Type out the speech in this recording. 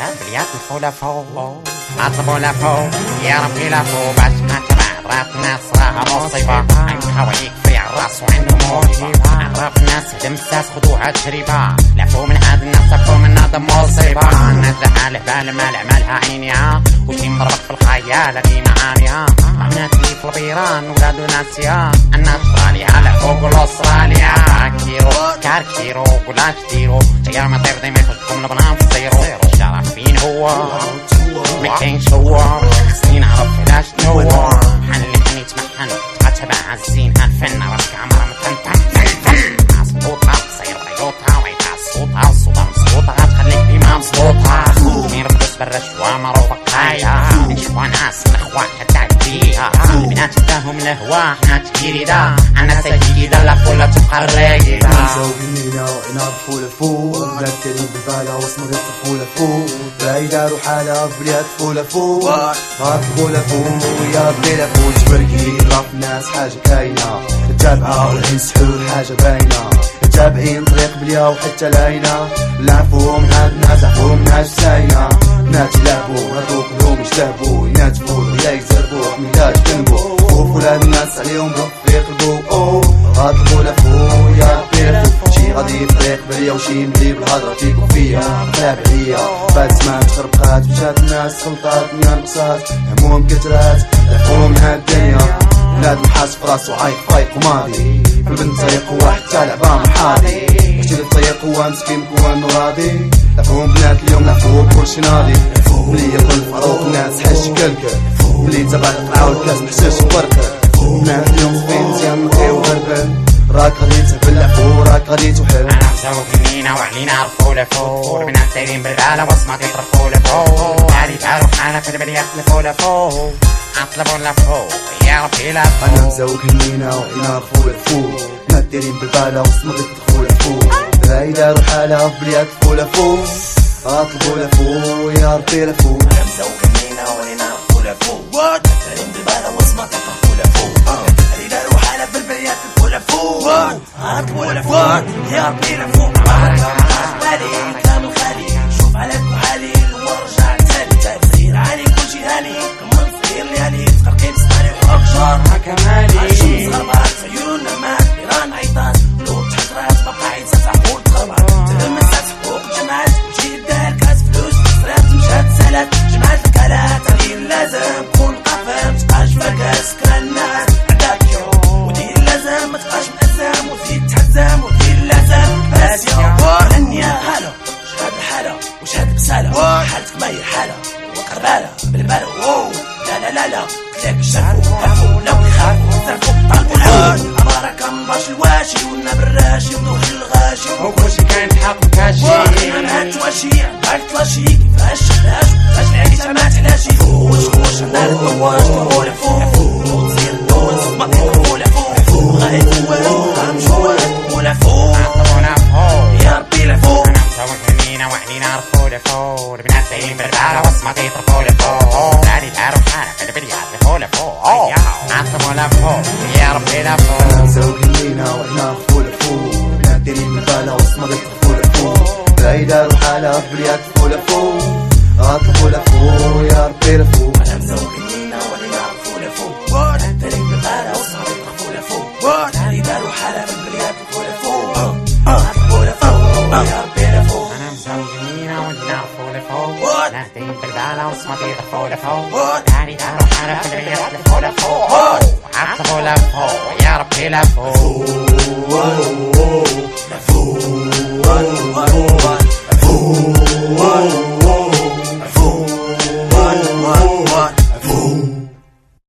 بليات الفولة فوق اطلبوا لفوق يا ربي لفوق باش نتبع عرف ناس راها مصيبة عند خواليك في الراس وعنده موهبة عرف ناس دمساس خدوها تجربة لفوا من هاد الناس لفوا من هاد المصيبة الناس لحاله بالمال عملها عينيها وشي مضربك في الخيال هذي معانيها بنات لي في البيران ولادو ناسيا الناس استراليا لفوق والاستراليا كاركيرو ولاش ديرو يا ما طير دايما يخشكم البنان في الزيرو الشرف فين هو مكينش هو خصني نعرف علاش تنور حن اللي كان يتمحن تبع عزين هالفن راك عمرها متنتن مصبوطة تصير بيوتها وعيتها صوتها والصوتها مصبوطة تخليك ديما مصبوطة مين ربس بالرشوة معروفة قايلة نشوفها ناس من اخوات حتى فيها البنات تفاهم الهوا حنا تجريدة عنا سجيدة لا فولا تبقى الراقدة مزوقينا نعرفو لفوق بلاد كريم بالبالة واسمه يطرفو لفوق بعيدة روح على بلاد فوق لفوق عرفو لفوق يا بلي لفوق جبركي راف الناس حاجة كاينة تابعة والحين سحور حاجة باينة تابعين طريق بليا وحتى لاينة لعفو من هاد الناس عفو من هاد ساينة بنات يلعبو ردو كلهم يجتهبو يناتفو ولا يزربو حميلات جنبو خوف ولاد الناس عليهم في قلبو غاطبو لفو يا بيرفو شي غادي في طريق بليا وشي ملي بالهضرة فيكو فيا تابعية بعد زمان تخربقات مشات الناس خلطات ميان نقصات هموم كترات لفو من هاد الدنيا بلاد محاس فراسو عايق فايق وماضي في البنت طريق هو حتى لعبة محاضي باش اللي الطريق هو مسكين كون راضي لفوهم بنات اليوم لفوه كلشي ناضي ملي يقول فاروق الناس حش كلكل ملي تبع القرعة والكاس محساش بركة بنات اليوم صفين مزيان نقي وغربل راك غادي تهبل لفو راك غادي تحل انا مسوق يمينا وعلينا عرفو لفو البنات دايرين بالبالة وصمات يطرفو لفو عادي تعرف حالة في البليات لفو لفو اطلبوا لفو يا ربي لفو انا مزوق يمينا وعلينا عرفو لفو بنات دايرين بالبالة وصمات يطرفو لفو بعيدة روح على بليات فو لفو اطلبوا لفو يا ربي لفو انا مزوق يمينا وعلينا عرفو لفو دايرين بالبالة وصمات يطرفو لفو بعيدة روح على بالبليات لفو لفو اطلبوا لفو يا ربي لفو بالي كلام الخالي شوف عليك وحالي ورجع تاني تسير عليك كلشي هاني كمل صغير ليالي تقرقين سمالي وابجار هكا مالي عالشمس غربات عيوننا مات نيران عيطات لو تحضرات بقى عيد ساعة تغربات تلمسات حقوق الجماعات وجي الدار كاس فلوس صرات مشات سالات جمعات الكالات تغيير لازم كون قفا متبقاش فاكا سكرا الناس عداك يوم ودير لازم متبقاش مأزم وزيد تحزم ودير لازم بس يا هنيا هلا شهاد الحالة وشهاد بسالة حالتك ماهي حالة وقربالة بالبالة لا قلتلك شافو هافو لو يخافو صرفو طالبو العون عبارة كمباش الواشي والناب الراشي ونوخ الغاشي وكلشي كاين حق وكاشي واخيرا هاتواشي باك تلاشي كيفاش شفناش فاش العيشة ما تحلاشي خوش النار الدواش تفو لفو تصير الدول صدمة تفو لفو غاية فوال غامشوال تفو لفو اطلبوا لفو يا ربي لفو انا مسوق يمينا وعلينا عرفو لفو البنات دايرين بالبالة وصمات يطرفو لفو بلادي تعرف حالة في البليات لفو لفو اطلبوا لفو يا ربي لفو انا مزوق يمينا وعلينا عرفو لفو بنات دايرين بالبالة واسمه يطرفو لفو بعيدة روح على بليات فو لفو اطلبوا لفو يا ربي لفو انا مزوق يمينا وعلينا عرفو لفو دايرين بالبالة واسمه يطرفو لفو بعيدة روح على بليات فو لفو اطلبوا لفو يا ربي لفو انا مسوق يمينا وعلينا عرفو لفو البنات دايرين بالبالة وصمات يطرفو لفو داري دارو حالة في البليات لفو لفو اطلبوا لفو يا ربي لفو